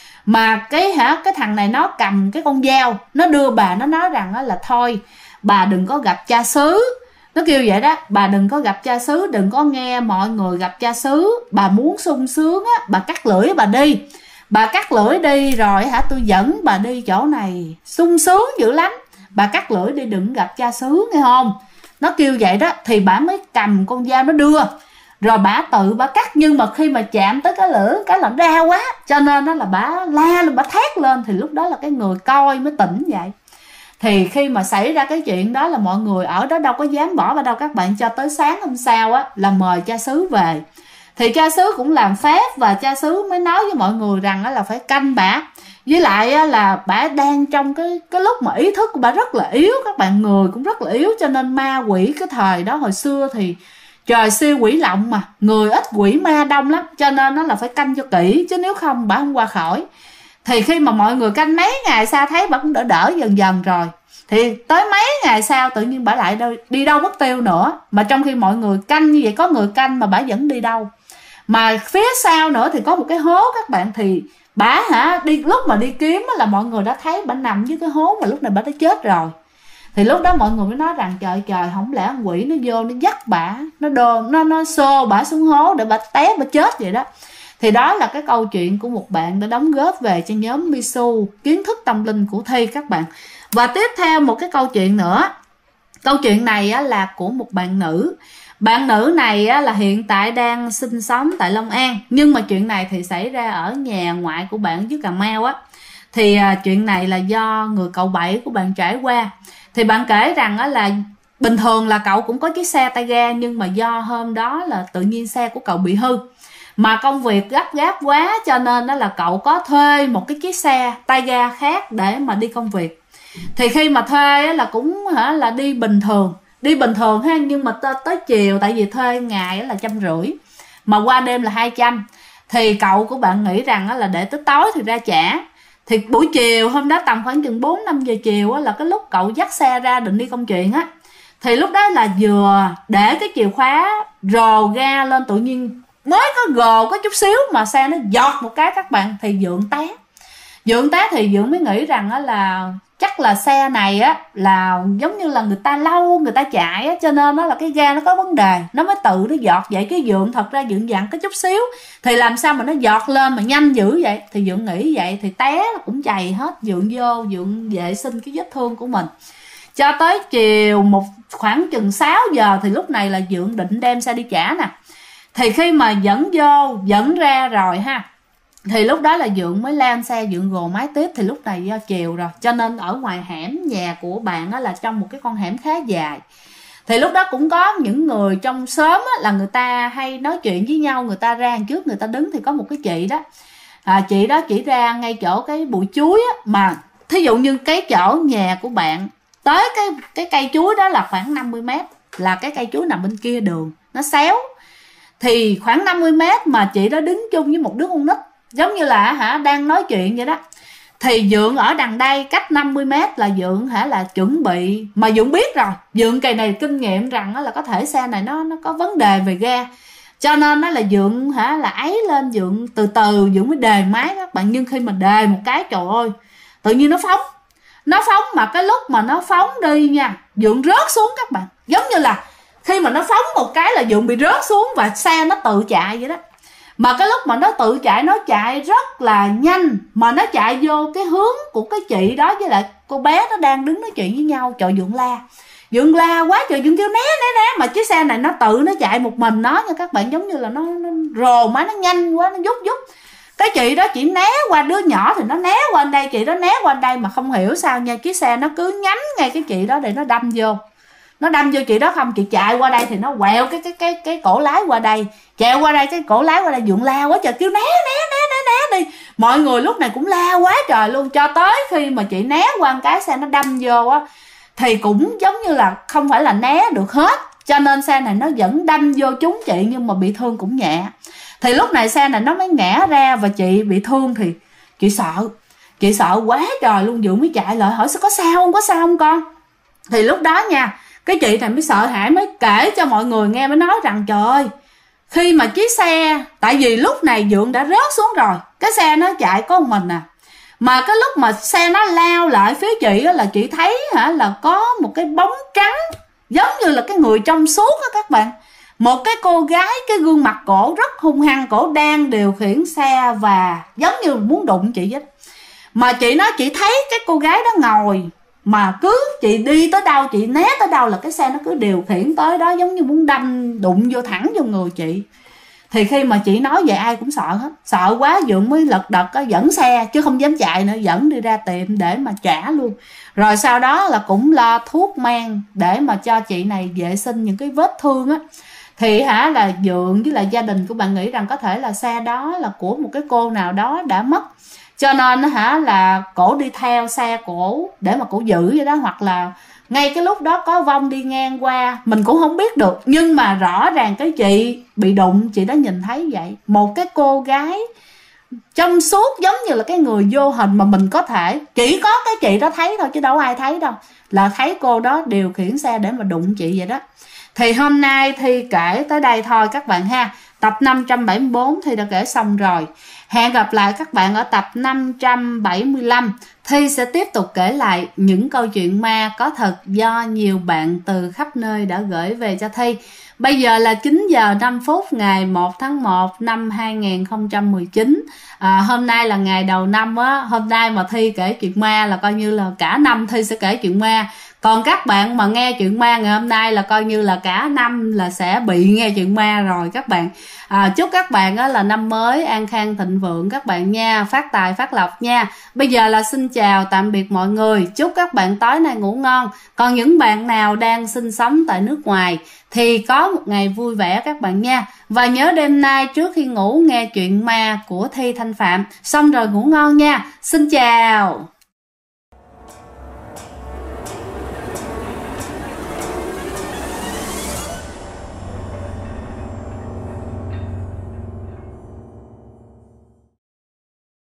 Mà cái thằng này nó cầm cái con dao, nó đưa bà, nó nói rằng là thôi bà đừng có gặp cha xứ. Nó kêu vậy đó, bà đừng có gặp cha xứ, đừng có nghe mọi người gặp cha xứ. Bà muốn sung sướng bà cắt lưỡi bà đi. Bà cắt lưỡi đi rồi tôi dẫn bà đi chỗ này sung sướng dữ lắm. Bà cắt lưỡi đi, đừng gặp cha xứ nghe không. Nó kêu vậy đó, thì bà mới cầm con dao nó đưa. Rồi bà cắt, nhưng mà khi mà chạm tới cái lưỡi cái là đau quá, cho nên là bà la lên, bà thét lên. Thì lúc đó là cái người coi mới tỉnh vậy. Thì khi mà xảy ra cái chuyện đó là mọi người ở đó đâu có dám bỏ vào đâu các bạn. Cho tới sáng hôm sau là mời cha xứ về. Thì cha xứ cũng làm phép, và cha xứ mới nói với mọi người rằng là phải canh bà. Với lại là bà đang trong cái lúc mà ý thức của bà rất là yếu các bạn, người cũng rất là yếu. Cho nên ma quỷ cái thời đó hồi xưa thì Trời siêu quỷ lộng mà, người ít quỷ ma đông lắm, cho nên nó là phải canh cho kỹ, chứ nếu không bà không qua khỏi. Thì khi mà mọi người canh mấy ngày sau thấy bà cũng đỡ đỡ dần dần rồi, thì tới mấy ngày sau tự nhiên bà lại đi đâu mất tiêu nữa. Mà trong khi mọi người canh như vậy, có người canh mà bà vẫn đi đâu. Mà phía sau nữa thì có một cái hố các bạn, thì bà đi lúc mà đi kiếm là mọi người đã thấy bà nằm dưới cái hố mà lúc này bà đã chết rồi. Thì lúc đó mọi người mới nói rằng trời trời, không lẽ con quỷ nó vô nó dắt bả, nó xô bả xuống hố để bả té bả chết vậy đó. Thì đó là cái câu chuyện của một bạn đã đóng góp về cho nhóm Misu kiến thức tâm linh của Thi các bạn. Và tiếp theo một cái câu chuyện nữa. Câu chuyện này là của một bạn nữ. Bạn nữ này là hiện tại đang sinh sống tại Long An, nhưng mà chuyện này thì xảy ra ở nhà ngoại của bạn dưới Cà Mau á. Thì chuyện này là do người cậu bảy của bạn trải qua. Thì bạn kể rằng là bình thường là cậu cũng có chiếc xe tay ga, nhưng mà do hôm đó là tự nhiên xe của cậu bị hư, mà công việc gấp gáp quá cho nên đó là cậu có thuê một cái chiếc xe tay ga khác để mà đi công việc. Thì khi mà thuê là cũng là đi bình thường ha, nhưng mà tới chiều, tại vì thuê ngày là 150 mà qua đêm là 200, thì cậu của bạn nghĩ rằng là để tới tối thì ra trả. Thì buổi chiều hôm đó tầm khoảng chừng 4-5 giờ chiều là cái lúc cậu dắt xe ra định đi công chuyện á, thì lúc đó là vừa để cái chìa khóa rồ ga lên, tự nhiên mới có gồ có chút xíu mà xe nó giọt một cái các bạn, thì Dượng té. Thì Dượng mới nghĩ rằng là chắc là xe này là giống như là người ta lâu người ta chạy cho nên là cái ga nó có vấn đề, nó mới tự nó giọt vậy. Cái Dượng thật ra Dượng dặn có chút xíu thì làm sao mà nó giọt lên mà nhanh dữ vậy. Thì Dượng nghĩ vậy thì té cũng chày hết. Dượng vô Dượng vệ sinh cái vết thương của mình cho tới chiều khoảng chừng 6 giờ, thì lúc này là Dượng định đem xe đi trả nè. Thì khi mà dẫn ra rồi ha, thì lúc đó là Dượng mới lên xe, Dượng gồ máy tiếp. Thì lúc này do chiều rồi cho nên ở ngoài hẻm nhà của bạn là trong một cái con hẻm khá dài. Thì lúc đó cũng có những người trong xóm là người ta hay nói chuyện với nhau, người ta ra trước người ta đứng. Thì có một cái chị đó, chị đó chỉ ra ngay chỗ cái bụi chuối mà thí dụ như cái chỗ nhà của bạn tới cái cây chuối đó là khoảng 50 mét, là cái cây chuối nằm bên kia đường nó xéo. Thì khoảng 50 mét mà chị đó đứng chung với một đứa con nít, giống như là đang nói chuyện vậy đó. Thì Dượng ở đằng đây cách 50 mét là Dượng là chuẩn bị, mà Dượng biết rồi, Dượng kỳ này kinh nghiệm rằng là có thể xe này nó có vấn đề về ga, cho nên là Dượng là ấy lên, Dượng từ từ Dượng mới đề máy các bạn. Nhưng khi mà đề một cái trời ơi, tự nhiên nó phóng mà cái lúc mà nó phóng đi nha, Dượng rớt xuống các bạn. Giống như là khi mà nó phóng một cái là Dượng bị rớt xuống và xe nó tự chạy vậy đó. Mà cái lúc mà nó tự chạy, nó chạy rất là nhanh, mà nó chạy vô cái hướng của cái chị đó với lại cô bé nó đang đứng nói chuyện với nhau. Trời, Dượng la quá trời, Dượng kêu né. Mà chiếc xe này nó tự nó chạy một mình nó nha các bạn, giống như là nó rồ má, nó nhanh quá, nó dút. Cái chị đó chỉ né qua đứa nhỏ thì nó né qua đây, chị đó né qua đây, mà không hiểu sao nha, chiếc xe nó cứ nhắm ngay cái chị đó để nó đâm vô. Nó đâm vô chị đó không, chị chạy qua đây thì nó quẹo cái cổ lái qua đây, chạy qua đây cái cổ lái qua đây. Dượng la quá trời, kêu né đi. Mọi người lúc này cũng la quá trời luôn, cho tới khi mà chị né qua cái xe nó đâm vô thì cũng giống như là không phải là né được hết, cho nên xe này nó vẫn đâm vô trúng chị, nhưng mà bị thương cũng nhẹ. Thì lúc này xe này nó mới ngã ra và chị bị thương. Thì chị sợ quá trời luôn. Dượng mới chạy lại hỏi có sao không con. Thì lúc đó nha, cái chị này mới sợ hãi, mới kể cho mọi người nghe, mới nói rằng trời ơi, khi mà chiếc xe, tại vì lúc này Dượng đã rớt xuống rồi, cái xe nó chạy có một mình mà cái lúc mà xe nó lao lại phía chị là chị thấy là có một cái bóng trắng, giống như là cái người trong suốt các bạn. Một cái cô gái, cái gương mặt cổ rất hung hăng, cổ đang điều khiển xe và giống như muốn đụng chị vậy. Mà chị nói chị thấy cái cô gái đó ngồi, mà cứ chị đi tới đâu, chị né tới đâu là cái xe nó cứ điều khiển tới đó, giống như muốn đụng vô thẳng vô người chị. Thì khi mà chị nói vậy ai cũng sợ hết. Sợ quá Dượng mới lật đật dẫn xe, chứ không dám chạy nữa, dẫn đi ra tiệm để mà trả luôn. Rồi sau đó là cũng lo thuốc men để mà cho chị này vệ sinh những cái vết thương Thì là Dượng với lại gia đình của bạn nghĩ rằng có thể là xe đó là của một cái cô nào đó đã mất, cho nên là cổ đi theo xe cổ để mà cổ giữ vậy đó, hoặc là ngay cái lúc đó có vong đi ngang qua, mình cũng không biết được, nhưng mà rõ ràng cái chị bị đụng, chị đã nhìn thấy vậy. Một cái cô gái trong suốt giống như là cái người vô hình mà mình có thể, chỉ có cái chị đó thấy thôi chứ đâu ai thấy đâu, là thấy cô đó điều khiển xe để mà đụng chị vậy đó. Thì hôm nay Thi kể tới đây thôi các bạn ha. Tập 574 Thi đã kể xong rồi. Hẹn gặp lại các bạn ở tập 575. Thi sẽ tiếp tục kể lại những câu chuyện ma có thật do nhiều bạn từ khắp nơi đã gửi về cho Thi. Bây giờ là 9 giờ 5 phút ngày 1 tháng 1 năm 2019. Hôm nay là ngày đầu năm á. Hôm nay mà Thi kể chuyện ma là coi như là cả năm Thi sẽ kể chuyện ma. Còn các bạn mà nghe chuyện ma ngày hôm nay là coi như là cả năm là sẽ bị nghe chuyện ma rồi các bạn. Chúc các bạn là năm mới an khang thịnh vượng các bạn nha, phát tài phát lộc nha. Bây giờ là xin chào tạm biệt mọi người, chúc các bạn tối nay ngủ ngon. Còn những bạn nào đang sinh sống tại nước ngoài thì có một ngày vui vẻ các bạn nha. Và nhớ đêm nay trước khi ngủ nghe chuyện ma của Thi Thanh Phạm, xong rồi ngủ ngon nha. Xin chào.